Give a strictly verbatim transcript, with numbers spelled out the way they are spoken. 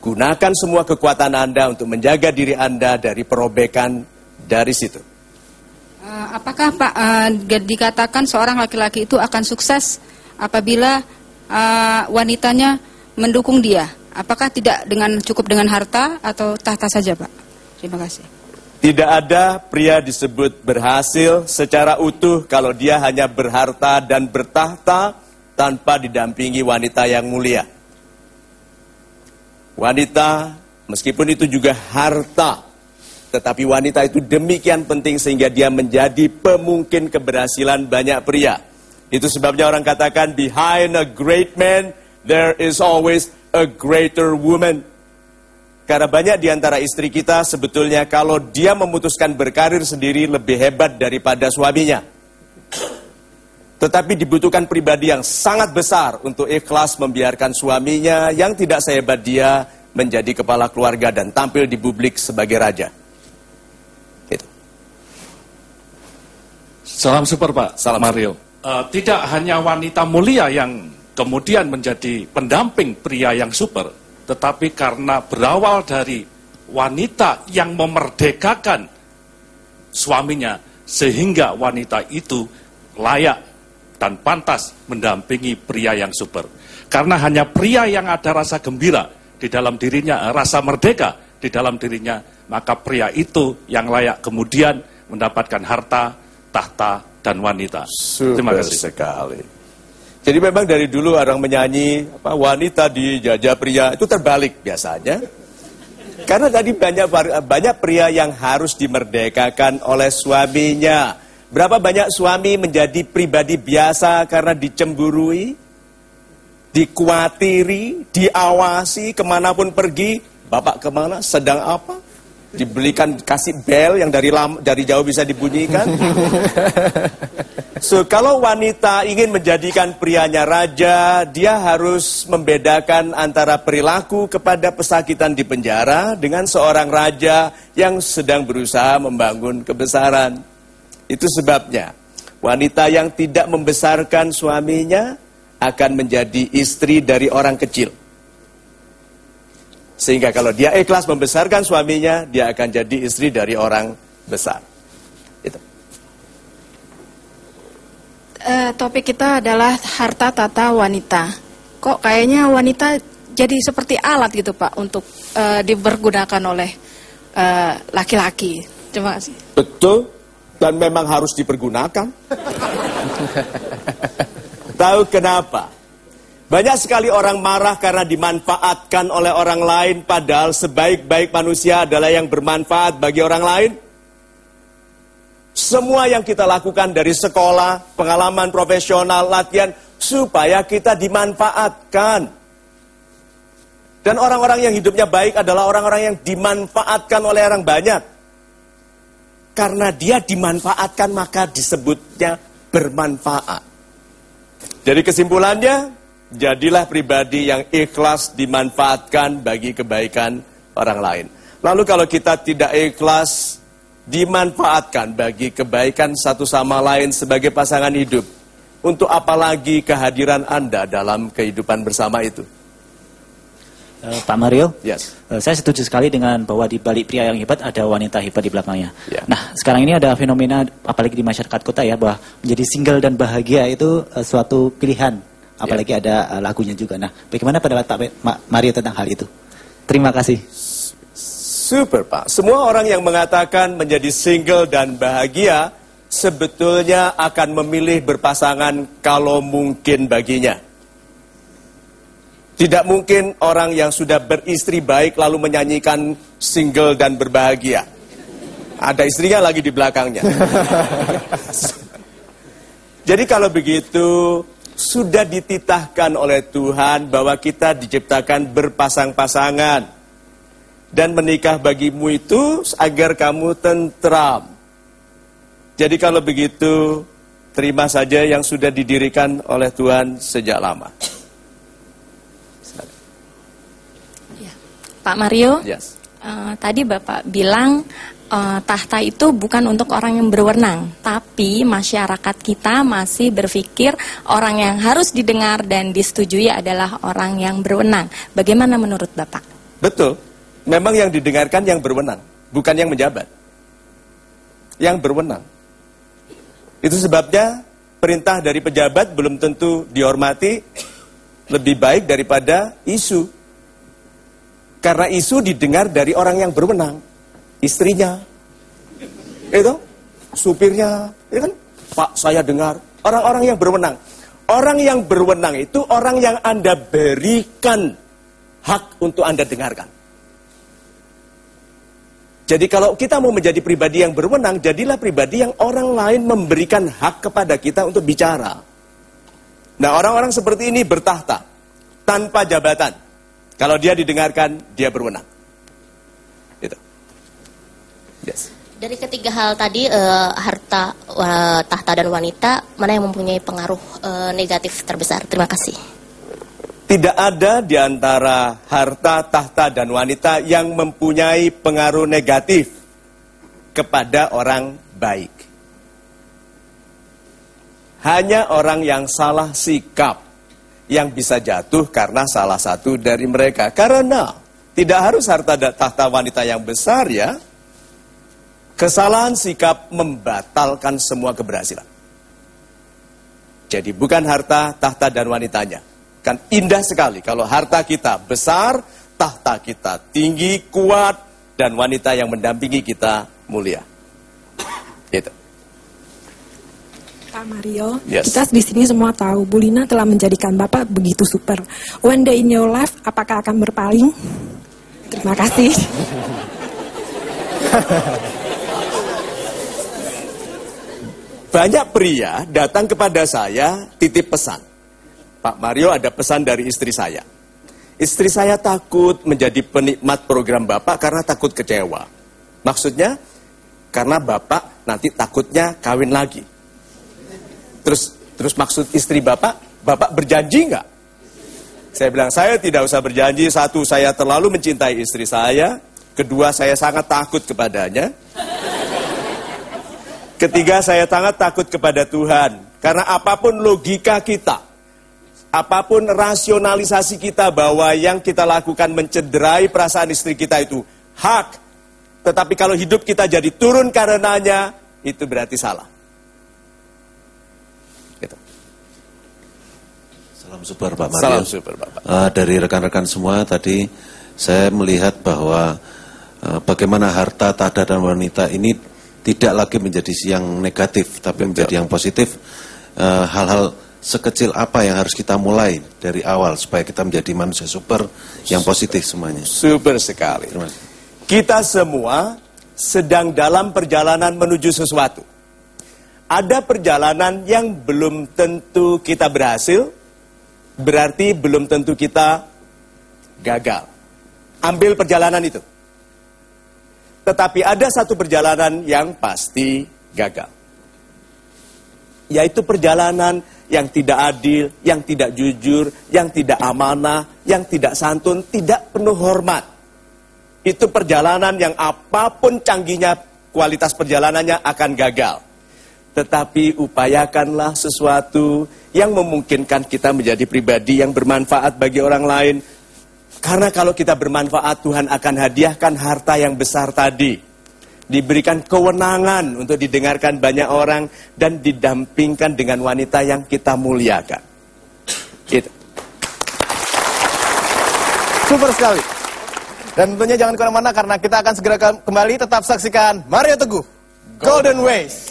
Gunakan semua kekuatan Anda untuk menjaga diri Anda dari perobekan dari situ. Uh, apakah Pak uh, dikatakan seorang laki-laki itu akan sukses apabila uh, wanitanya mendukung dia? Apakah tidak dengan cukup dengan harta atau tahta saja, Pak? Terima kasih. Tidak ada pria disebut berhasil secara utuh kalau dia hanya berharta dan bertahta tanpa didampingi wanita yang mulia. Wanita, meskipun itu juga harta, tetapi wanita itu demikian penting sehingga dia menjadi pemungkin keberhasilan banyak pria. Itu sebabnya orang katakan, behind a great man, there is always a greater woman. Karena banyak di antara istri kita sebetulnya kalau dia memutuskan berkarir sendiri lebih hebat daripada suaminya. Tetapi dibutuhkan pribadi yang sangat besar untuk ikhlas membiarkan suaminya yang tidak sehebat dia menjadi kepala keluarga dan tampil di publik sebagai raja. Salam super Pak, salam Mario. Uh, tidak hanya wanita mulia yang kemudian menjadi pendamping pria yang super, tetapi karena berawal dari wanita yang memerdekakan suaminya, sehingga wanita itu layak dan pantas mendampingi pria yang super. Karena hanya pria yang ada rasa gembira di dalam dirinya, rasa merdeka di dalam dirinya, maka pria itu yang layak kemudian mendapatkan harta, tahta, dan wanita. Super Terima kasih sekali. Jadi memang dari dulu orang menyanyi apa, wanita dijajah pria, itu terbalik biasanya. Karena tadi banyak banyak pria yang harus dimerdekakan oleh suaminya. Berapa banyak suami menjadi pribadi biasa karena dicemburui, dikuatiri, diawasi, kemanapun pergi. Bapak kemana, sedang apa? Dibelikan kasih bel yang dari lam, dari jauh bisa dibunyikan. So kalau wanita ingin menjadikan prianya raja, dia harus membedakan antara perilaku kepada pesakitan di penjara dengan seorang raja yang sedang berusaha membangun kebesaran. Itu sebabnya wanita yang tidak membesarkan suaminya akan menjadi istri dari orang kecil. Sehingga kalau dia ikhlas membesarkan suaminya, dia akan jadi istri dari orang besar. Itu. Uh, topik kita adalah harta tata wanita. Kok kayaknya wanita jadi seperti alat gitu Pak untuk uh, dipergunakan oleh laki-laki. Uh, Terima kasih. Betul, dan memang harus dipergunakan. Tahu kenapa? Banyak sekali orang marah karena dimanfaatkan oleh orang lain, padahal sebaik-baik manusia adalah yang bermanfaat bagi orang lain. Semua yang kita lakukan dari sekolah, pengalaman profesional, latihan, supaya kita dimanfaatkan. Dan orang-orang yang hidupnya baik adalah orang-orang yang dimanfaatkan oleh orang banyak. Karena dia dimanfaatkan, maka disebutnya bermanfaat. Jadi kesimpulannya, jadilah pribadi yang ikhlas dimanfaatkan bagi kebaikan orang lain. Lalu kalau kita tidak ikhlas dimanfaatkan bagi kebaikan satu sama lain sebagai pasangan hidup, untuk apa lagi kehadiran Anda dalam kehidupan bersama itu? Uh, Pak Mario, yes. uh, saya setuju sekali dengan bahwa di balik pria yang hebat ada wanita hebat di belakangnya. Yeah. Nah, sekarang ini ada fenomena, apalagi di masyarakat kota ya, bahwa menjadi single dan bahagia itu uh, suatu pilihan. Apalagi yeah. ada uh, lagunya juga. Nah, bagaimana pendapat Pak Mario tentang hal itu? Terima kasih. Super Pak. Semua orang yang mengatakan menjadi single dan bahagia sebetulnya akan memilih berpasangan kalau mungkin baginya. Tidak mungkin orang yang sudah beristri baik lalu menyanyikan single dan berbahagia. Ada istrinya lagi di belakangnya. Jadi kalau begitu, sudah dititahkan oleh Tuhan bahwa kita diciptakan berpasang-pasangan. Dan menikah bagimu itu agar kamu tentram. Jadi kalau begitu, terima saja yang sudah didirikan oleh Tuhan sejak lama. Ya. Pak Mario, Yes. uh, tadi Bapak bilang uh, tahta itu bukan untuk orang yang berwenang, tapi masyarakat kita masih berpikir orang yang harus didengar dan disetujui adalah orang yang berwenang. Bagaimana menurut Bapak? Betul. Memang yang didengarkan yang berwenang, bukan yang menjabat. Yang berwenang. Itu sebabnya perintah dari pejabat belum tentu dihormati lebih baik daripada isu. Karena isu didengar dari orang yang berwenang. Istrinya. Itu, supirnya, ya kan? Pak, saya dengar. Orang-orang yang berwenang. Orang yang berwenang itu orang yang Anda berikan hak untuk Anda dengarkan. Jadi kalau kita mau menjadi pribadi yang berwenang, jadilah pribadi yang orang lain memberikan hak kepada kita untuk bicara. Nah, orang-orang seperti ini bertahta tanpa jabatan. Kalau dia didengarkan, dia berwenang. Itu. Yes. Dari ketiga hal tadi, uh, harta, uh, tahta, dan wanita, mana yang mempunyai pengaruh uh, negatif terbesar? Terima kasih. Tidak ada di antara harta, tahta, dan wanita yang mempunyai pengaruh negatif kepada orang baik. Hanya orang yang salah sikap yang bisa jatuh karena salah satu dari mereka. Karena tidak harus harta dan tahta wanita yang besar ya. Kesalahan sikap membatalkan semua keberhasilan. Jadi bukan harta, tahta, dan wanitanya. Kan indah sekali kalau harta kita besar, tahta kita tinggi, kuat, dan wanita yang mendampingi kita mulia. Itu. Pak Mario, yes. Kita di sini semua tahu Bu Lina telah menjadikan Bapak begitu super. One day in your life, apakah akan berpaling? Terima kasih. Banyak pria datang kepada saya titip pesan. Pak Mario, ada pesan dari istri saya. Istri saya takut menjadi penikmat program Bapak karena takut kecewa. Maksudnya, karena Bapak nanti takutnya kawin lagi. Terus terus maksud istri Bapak, Bapak berjanji nggak? Saya bilang, saya tidak usah berjanji. Satu, saya terlalu mencintai istri saya. Kedua, saya sangat takut kepadanya. Ketiga, saya sangat takut kepada Tuhan. Karena apapun logika kita, apapun rasionalisasi kita bahwa yang kita lakukan mencederai perasaan istri kita itu hak. Tetapi kalau hidup kita jadi turun karenanya, itu berarti salah. Gitu. Salam super Pak Mario. Salam super Bapak. Uh, dari rekan-rekan semua tadi saya melihat bahwa uh, bagaimana harta, tahta, dan wanita ini tidak lagi menjadi yang negatif, tapi menjadi yang positif. Uh, hal-hal sekecil apa yang harus kita mulai dari awal supaya kita menjadi manusia super yang positif semuanya. Super sekali. Kita semua sedang dalam perjalanan menuju sesuatu. Ada perjalanan yang belum tentu kita berhasil, berarti belum tentu kita gagal. Ambil perjalanan itu. Tetapi ada satu perjalanan yang pasti gagal. Yaitu perjalanan yang tidak adil, yang tidak jujur, yang tidak amanah, yang tidak santun, tidak penuh hormat. Itu perjalanan yang apapun canggihnya kualitas perjalanannya akan gagal. Tetapi upayakanlah sesuatu yang memungkinkan kita menjadi pribadi yang bermanfaat bagi orang lain. Karena kalau kita bermanfaat, Tuhan akan hadiahkan harta yang besar tadi. Diberikan kewenangan untuk didengarkan banyak orang dan didampingkan dengan wanita yang kita muliakan. Gitu. Super sekali. Dan tentunya jangan kemana-mana karena kita akan segera kembali. Tetap saksikan Mario Teguh Golden Ways.